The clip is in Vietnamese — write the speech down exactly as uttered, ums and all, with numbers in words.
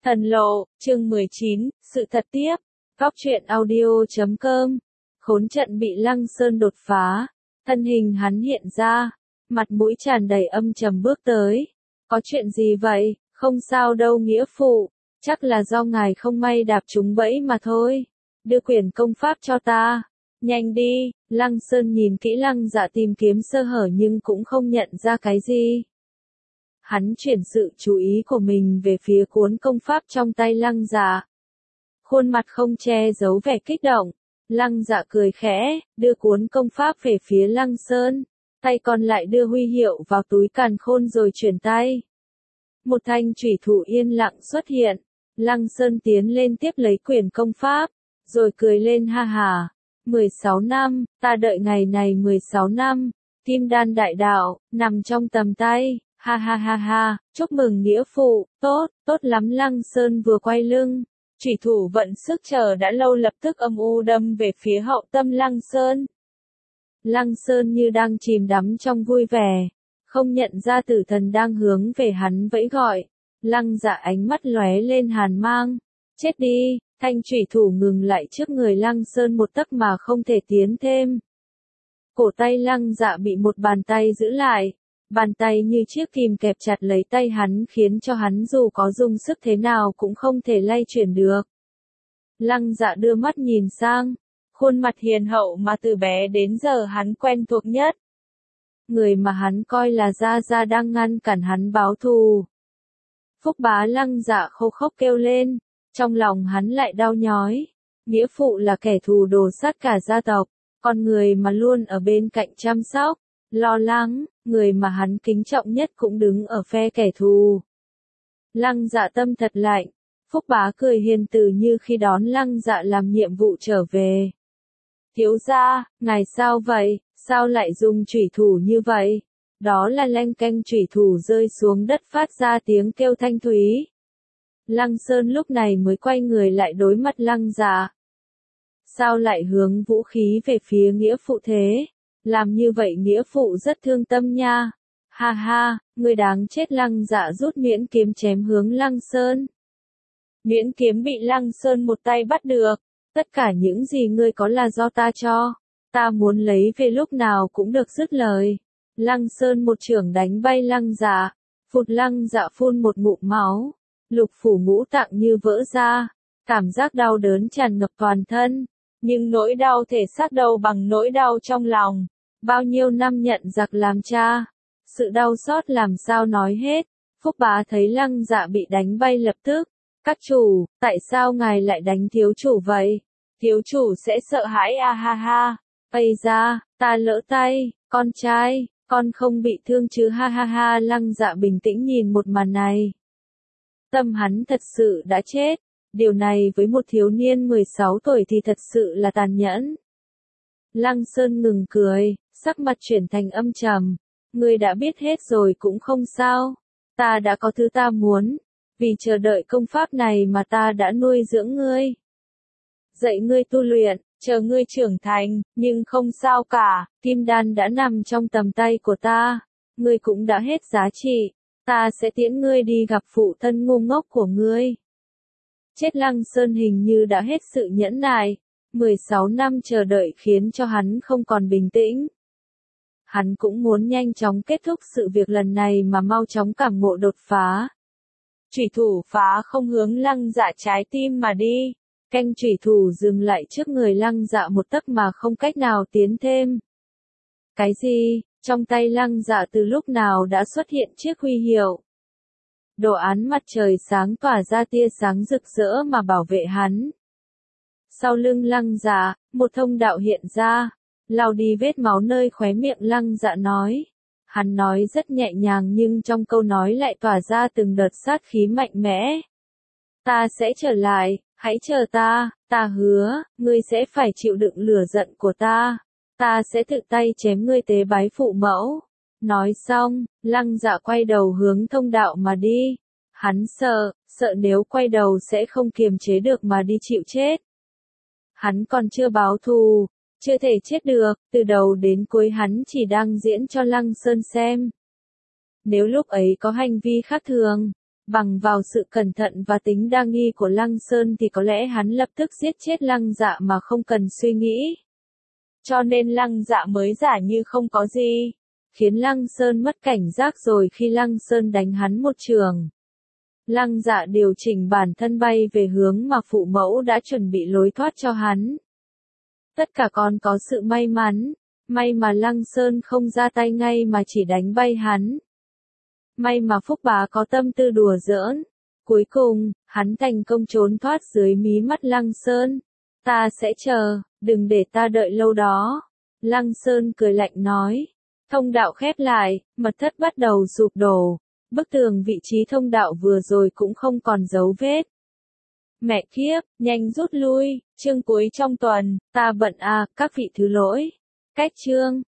Thần lộ, chương mười chín, sự thật tiếp. Góc truyện audio chấm com. Khốn trận bị Lăng Sơn đột phá. Thân hình hắn hiện ra. Mặt mũi tràn đầy âm trầm bước tới. Có chuyện gì vậy? Không sao đâu nghĩa phụ. Chắc là do ngài không may đạp trúng bẫy mà thôi. Đưa quyển công pháp cho ta. Nhanh đi. Lăng Sơn nhìn kỹ Lăng Dạ tìm kiếm sơ hở nhưng cũng không nhận ra cái gì. Hắn chuyển sự chú ý của mình về phía cuốn công pháp trong tay Lăng Dạ. Khuôn mặt không che giấu vẻ kích động. Lăng Dạ cười khẽ, đưa cuốn công pháp về phía Lăng Sơn. Tay còn lại đưa huy hiệu vào túi càn khôn rồi chuyển tay. Một thanh chủy thủ yên lặng xuất hiện. Lăng Sơn tiến lên tiếp lấy quyển công pháp, rồi cười lên ha hà. mười sáu năm, ta đợi ngày này mười sáu năm. Kim đan đại đạo, nằm trong tầm tay. Ha ha ha ha, chúc mừng nghĩa phụ, tốt, tốt lắm. Lăng Sơn vừa quay lưng, chủy thủ vận sức chờ đã lâu lập tức âm u đâm về phía hậu tâm Lăng Sơn. Lăng Sơn như đang chìm đắm trong vui vẻ, không nhận ra tử thần đang hướng về hắn vẫy gọi. Lăng Dạ ánh mắt lóe lên hàn mang, chết đi, thanh chủy thủ ngừng lại trước người Lăng Sơn một tấc mà không thể tiến thêm. Cổ tay Lăng Dạ bị một bàn tay giữ lại. Bàn tay như chiếc kìm kẹp chặt lấy tay hắn khiến cho hắn dù có dùng sức thế nào cũng không thể lay chuyển được. Lăng Dạ đưa mắt nhìn sang, khuôn mặt hiền hậu mà từ bé đến giờ hắn quen thuộc nhất. Người mà hắn coi là Gia Gia đang ngăn cản hắn báo thù. Phúc Bá. Lăng Dạ khô khốc kêu lên, trong lòng hắn lại đau nhói. Nghĩa phụ là kẻ thù đồ sát cả gia tộc, con người mà luôn ở bên cạnh chăm sóc, lo lắng, người mà hắn kính trọng nhất cũng đứng ở phe kẻ thù. Lăng Dạ tâm thật lạnh. Phúc Bá cười hiền từ như khi đón Lăng Dạ làm nhiệm vụ trở về. Thiếu gia, ngài sao vậy, sao lại dùng chủy thủ như vậy? Đó là leng keng, chủy thủ rơi xuống đất phát ra tiếng kêu thanh thúy. Lăng Sơn lúc này mới quay người lại đối mặt Lăng Dạ. Sao lại hướng vũ khí về phía nghĩa phụ thế? Làm như vậy nghĩa phụ rất thương tâm nha. Ha ha, người đáng chết. Lăng Dạ rút miễn kiếm chém hướng Lăng Sơn. Miễn kiếm bị Lăng Sơn một tay bắt được. Tất cả những gì ngươi có là do ta cho. Ta muốn lấy về lúc nào cũng được. Dứt lời. Lăng Sơn một chưởng đánh bay Lăng Dạ. Phụt. Lăng Dạ phun một ngụm máu. Lục phủ ngũ tạng như vỡ ra. Cảm giác đau đớn tràn ngập toàn thân. Nhưng nỗi đau thể xác đâu bằng nỗi đau trong lòng. Bao nhiêu năm nhận giặc làm cha. Sự đau xót làm sao nói hết. Phúc Bá thấy Lăng Dạ bị đánh bay lập tức. Các chủ, tại sao ngài lại đánh thiếu chủ vậy? Thiếu chủ sẽ sợ hãi a ha ha. Ây da, ta lỡ tay, con trai, con không bị thương chứ ha ha ha. Lăng Dạ bình tĩnh nhìn một màn này. Tâm hắn thật sự đã chết. Điều này với một thiếu niên mười sáu tuổi thì thật sự là tàn nhẫn. Lăng Sơn ngừng cười, sắc mặt chuyển thành âm trầm. Ngươi đã biết hết rồi cũng không sao. Ta đã có thứ ta muốn. Vì chờ đợi công pháp này mà ta đã nuôi dưỡng ngươi. Dạy ngươi tu luyện, chờ ngươi trưởng thành, nhưng không sao cả. Kim đan đã nằm trong tầm tay của ta. Ngươi cũng đã hết giá trị. Ta sẽ tiễn ngươi đi gặp phụ thân ngu ngốc của ngươi. Chết. Lăng Sơn hình như đã hết sự nhẫn nại. mười sáu năm chờ đợi khiến cho hắn không còn bình tĩnh. Hắn cũng muốn nhanh chóng kết thúc sự việc lần này mà mau chóng cảm ngộ đột phá. Chủy thủ phá không hướng Lăng Dạ trái tim mà đi. Canh chủy thủ dừng lại trước người Lăng Dạ một tấc mà không cách nào tiến thêm. Cái gì? Trong tay Lăng Dạ từ lúc nào đã xuất hiện chiếc huy hiệu. Đồ án mặt trời sáng tỏa ra tia sáng rực rỡ mà bảo vệ hắn. Sau lưng Lăng Dạ, một thông đạo hiện ra, lau đi vết máu nơi khóe miệng. Lăng Dạ nói. Hắn nói rất nhẹ nhàng nhưng trong câu nói lại tỏa ra từng đợt sát khí mạnh mẽ. Ta sẽ trở lại, hãy chờ ta, ta hứa, ngươi sẽ phải chịu đựng lửa giận của ta. Ta sẽ tự tay chém ngươi tế bái phụ mẫu. Nói xong, Lăng Dạ quay đầu hướng thông đạo mà đi. Hắn sợ, sợ nếu quay đầu sẽ không kiềm chế được mà đi chịu chết. Hắn còn chưa báo thù, chưa thể chết được, từ đầu đến cuối hắn chỉ đang diễn cho Lăng Sơn xem. Nếu lúc ấy có hành vi khác thường, Bằng vào sự cẩn thận và tính đa nghi của Lăng Sơn thì có lẽ hắn lập tức giết chết Lăng Dạ mà không cần suy nghĩ. Cho nên Lăng Dạ mới giả như không có gì, khiến Lăng Sơn mất cảnh giác rồi khi Lăng Sơn đánh hắn một trường. Lăng Dạ điều chỉnh bản thân bay về hướng mà phụ mẫu đã chuẩn bị lối thoát cho hắn. Tất cả còn có sự may mắn, may mà Lăng Sơn không ra tay ngay mà chỉ đánh bay hắn. May mà Phúc Bá có tâm tư đùa giỡn. Cuối cùng, hắn thành công trốn thoát dưới mí mắt Lăng Sơn. Ta sẽ chờ, đừng để ta đợi lâu đó. Lăng Sơn cười lạnh nói. Thông đạo khép lại, mật thất bắt đầu sụp đổ. Bức tường vị trí thông đạo vừa rồi cũng không còn dấu vết. Mẹ kiếp, nhanh rút lui, chương cuối trong tuần, ta bận à, các vị thứ lỗi. Cách chương.